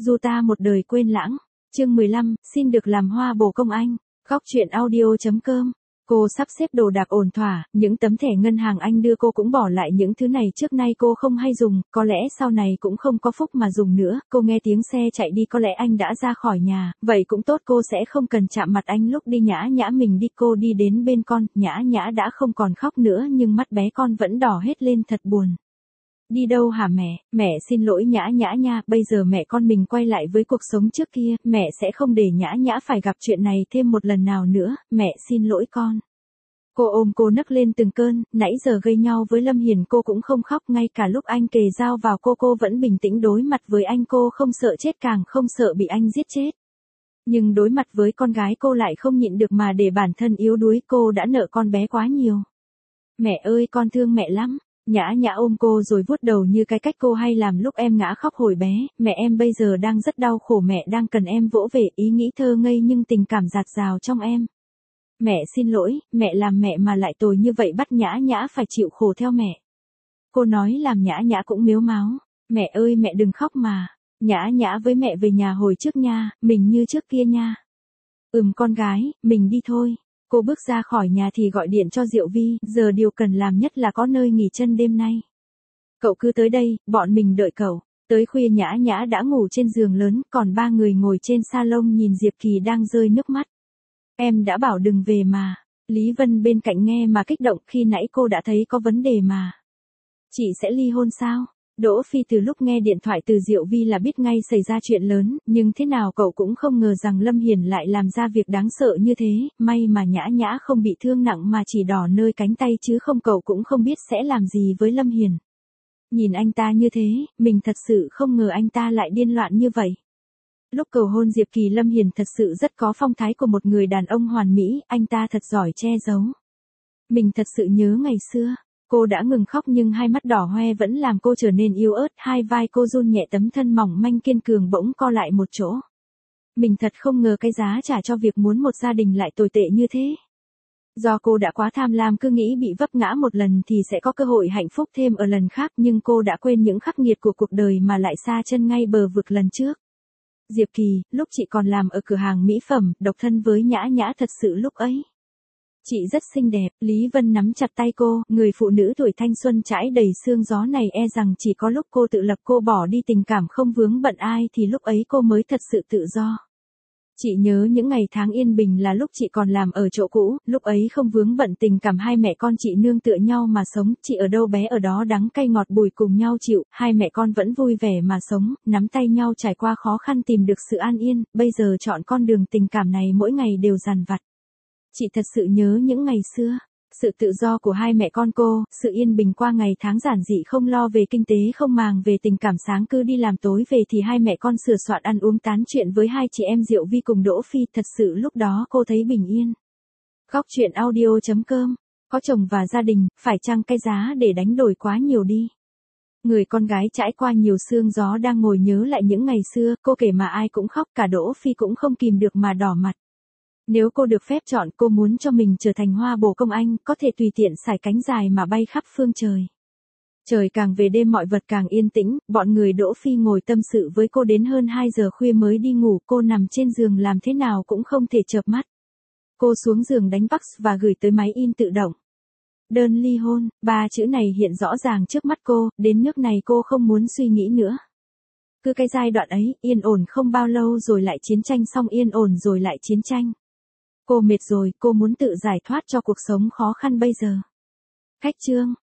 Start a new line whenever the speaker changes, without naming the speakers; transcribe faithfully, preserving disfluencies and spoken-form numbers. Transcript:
Dù ta một đời quên lãng. Chương mười lăm, xin được làm hoa bồ công anh. Góc truyện audio.com. Cô sắp xếp đồ đạc ổn thỏa, những tấm thẻ ngân hàng anh đưa cô cũng bỏ lại những thứ này trước nay cô không hay dùng, có lẽ sau này cũng không có phúc mà dùng nữa. Cô nghe tiếng xe chạy đi, có lẽ anh đã ra khỏi nhà, vậy cũng tốt, cô sẽ không cần chạm mặt anh lúc đi. Nhã Nhã mình đi. Cô đi đến bên con, Nhã Nhã đã không còn khóc nữa nhưng mắt bé con vẫn đỏ hết lên, thật buồn. Đi đâu hả mẹ? Mẹ xin lỗi Nhã Nhã nha, bây giờ mẹ con mình quay lại với cuộc sống trước kia, mẹ sẽ không để Nhã Nhã phải gặp chuyện này thêm một lần nào nữa, mẹ xin lỗi con. Cô ôm cô nấc lên từng cơn, nãy giờ gây nhau với Lâm Hiền cô cũng không khóc, ngay cả lúc anh kề dao vào cô cô vẫn bình tĩnh đối mặt với anh, cô không sợ chết càng không sợ bị anh giết chết. Nhưng đối mặt với con gái cô lại không nhịn được mà để bản thân yếu đuối, cô đã nợ con bé quá nhiều. Mẹ ơi, con thương mẹ lắm. Nhã Nhã ôm cô rồi vuốt đầu như cái cách cô hay làm lúc em ngã khóc hồi bé, mẹ em bây giờ đang rất đau khổ, mẹ đang cần em vỗ về. Ý nghĩ thơ ngây nhưng tình cảm dạt dào trong em. Mẹ xin lỗi, mẹ làm mẹ mà lại tồi như vậy, bắt Nhã Nhã phải chịu khổ theo mẹ. Cô nói làm Nhã Nhã cũng mếu máo. Mẹ ơi mẹ đừng khóc mà. Nhã Nhã với mẹ về nhà hồi trước nha, mình như trước kia nha. Ừm con gái, mình đi thôi. Cô bước ra khỏi nhà thì gọi điện cho Diệu Vi, giờ điều cần làm nhất là có nơi nghỉ chân đêm nay. Cậu cứ tới đây, bọn mình đợi cậu. Tới khuya Nhã Nhã đã ngủ trên giường lớn, còn ba người ngồi trên salon nhìn Diệp Kỳ đang rơi nước mắt. Em đã bảo đừng về mà. Lý Vân bên cạnh nghe mà kích động, khi nãy cô đã thấy có vấn đề mà. Chị sẽ ly hôn sao? Đỗ Phi từ lúc nghe điện thoại từ Diệu Vi là biết ngay xảy ra chuyện lớn, nhưng thế nào cậu cũng không ngờ rằng Lâm Hiền lại làm ra việc đáng sợ như thế, may mà Nhã Nhã không bị thương nặng mà chỉ đỏ nơi cánh tay chứ không cậu cũng không biết sẽ làm gì với Lâm Hiền. Nhìn anh ta như thế, mình thật sự không ngờ anh ta lại điên loạn như vậy. Lúc cầu hôn Diệp Kỳ, Lâm Hiền thật sự rất có phong thái của một người đàn ông hoàn mỹ, anh ta thật giỏi che giấu. Mình thật sự nhớ ngày xưa. Cô đã ngừng khóc nhưng hai mắt đỏ hoe vẫn làm cô trở nên yếu ớt, hai vai cô run nhẹ, tấm thân mỏng manh kiên cường bỗng co lại một chỗ. Mình thật không ngờ cái giá trả cho việc muốn một gia đình lại tồi tệ như thế. Do cô đã quá tham lam, cứ nghĩ bị vấp ngã một lần thì sẽ có cơ hội hạnh phúc thêm ở lần khác, nhưng cô đã quên những khắc nghiệt của cuộc đời mà lại sa chân ngay bờ vực lần trước. Diệp Kỳ, lúc chị còn làm ở cửa hàng mỹ phẩm, độc thân với Nhã Nhã, thật sự lúc ấy chị rất xinh đẹp. Lý Vân nắm chặt tay cô, người phụ nữ tuổi thanh xuân trải đầy sương gió này e rằng chỉ có lúc cô tự lập, cô bỏ đi tình cảm không vướng bận ai thì lúc ấy cô mới thật sự tự do. Chị nhớ những ngày tháng yên bình là lúc chị còn làm ở chỗ cũ, lúc ấy không vướng bận tình cảm, hai mẹ con chị nương tựa nhau mà sống, chị ở đâu bé ở đó, đắng cay ngọt bùi cùng nhau chịu, hai mẹ con vẫn vui vẻ mà sống, nắm tay nhau trải qua khó khăn tìm được sự an yên, bây giờ chọn con đường tình cảm này mỗi ngày đều dằn vặt. Chị thật sự nhớ những ngày xưa, sự tự do của hai mẹ con cô, sự yên bình qua ngày tháng giản dị, không lo về kinh tế, không màng về tình cảm, sáng cứ đi làm tối về thì hai mẹ con sửa soạn ăn uống tán chuyện với hai chị em Diệu Vi cùng Đỗ Phi, thật sự lúc đó cô thấy bình yên. Góc truyện audio.com. Có chồng và gia đình, phải chăng cái giá để đánh đổi quá nhiều đi. Người con gái trải qua nhiều sương gió đang ngồi nhớ lại những ngày xưa, cô kể mà ai cũng khóc, cả Đỗ Phi cũng không kìm được mà đỏ mặt. Nếu cô được phép chọn, cô muốn cho mình trở thành hoa bồ công anh, có thể tùy tiện sải cánh dài mà bay khắp phương trời. Trời càng về đêm mọi vật càng yên tĩnh, bọn người Đỗ Phi ngồi tâm sự với cô đến hơn hai giờ khuya mới đi ngủ, cô nằm trên giường làm thế nào cũng không thể chợp mắt. Cô xuống giường đánh fax và gửi tới máy in tự động. Đơn ly hôn, ba chữ này hiện rõ ràng trước mắt cô, đến nước này cô không muốn suy nghĩ nữa. Cứ cái giai đoạn ấy, yên ổn không bao lâu rồi lại chiến tranh, xong yên ổn rồi lại chiến tranh. Cô mệt rồi, cô muốn tự giải thoát cho cuộc sống khó khăn bây giờ. Khách chương.